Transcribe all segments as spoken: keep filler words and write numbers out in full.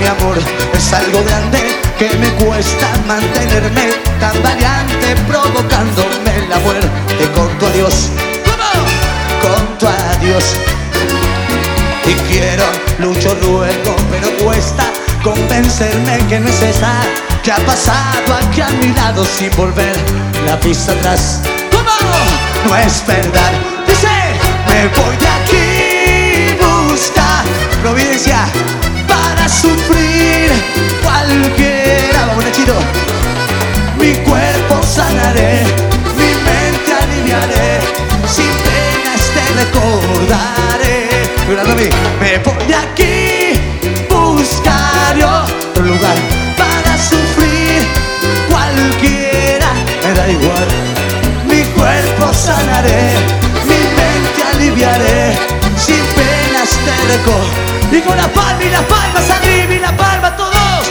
amor es algo grande que me cuesta mantenerme tan valiente, provocándome la muerte con tu adiós. ¿Cómo? Con tu adiós. Y quiero, lucho, ruego, pero cuesta convencerme que no es esa que ha pasado aquí a mi lado sin volver la vista atrás. ¿Cómo? No es verdad. Dice, me voy de aquí, busca providencia para sufrir cualquiera. Vamos, Nachito. Mi cuerpo sanaré, mi mente aliviaré, sin penas te recordaré. Mira, Romy, me voy de aquí, buscaré otro lugar para sufrir cualquiera. Me da igual, mi cuerpo sanaré, mi mente aliviaré, sin penas te recordaré. Y con la palma y las palmas arriba y la palma todos.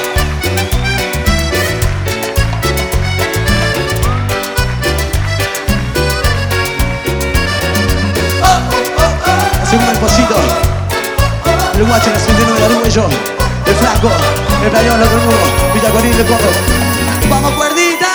Oh, oh, oh, oh. Hacemos el pocito. El guacho, la sesenta y nueve, el Arguello, el Flaco, el Playón, el Cornudo, Villacorín, el Coco. ¡Vamos, cuerdita!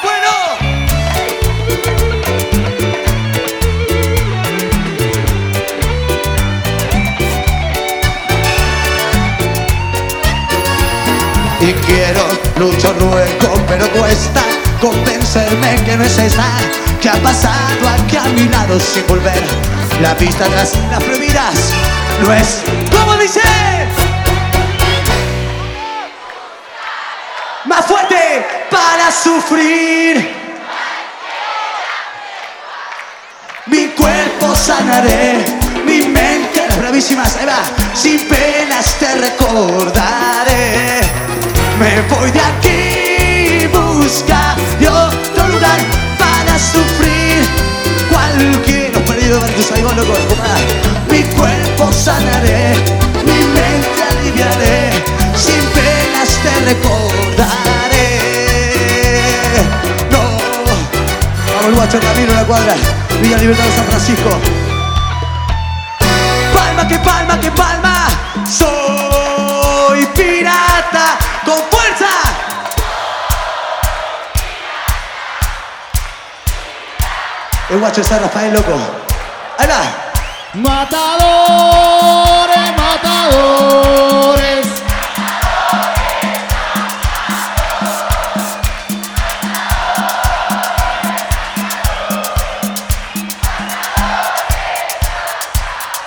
Y quiero, lucho, ruego, pero cuesta convencerme que no es esa que ha pasado aquí a mi lado sin volver la vista atrás. Las prohibidas no es, ¿cómo dice? Más fuerte para sufrir. Mi cuerpo sanaré, mi mente, las bravísimas, ahí va, sin penas te recordaré. Me voy de aquí, busca de otro lugar para sufrir cualquier. Los perdidos van tus amigos locos, mi cuerpo sanaré, mi mente aliviaré, sin penas te recordaré. No, vamos el guacho camino a la cuadra, Villa Libertad de San Francisco. Palma que palma que palma, soy pirata. ¡Con fuerza! El guacho de San Rafael, loco. Ahí va. Matadores, matadores.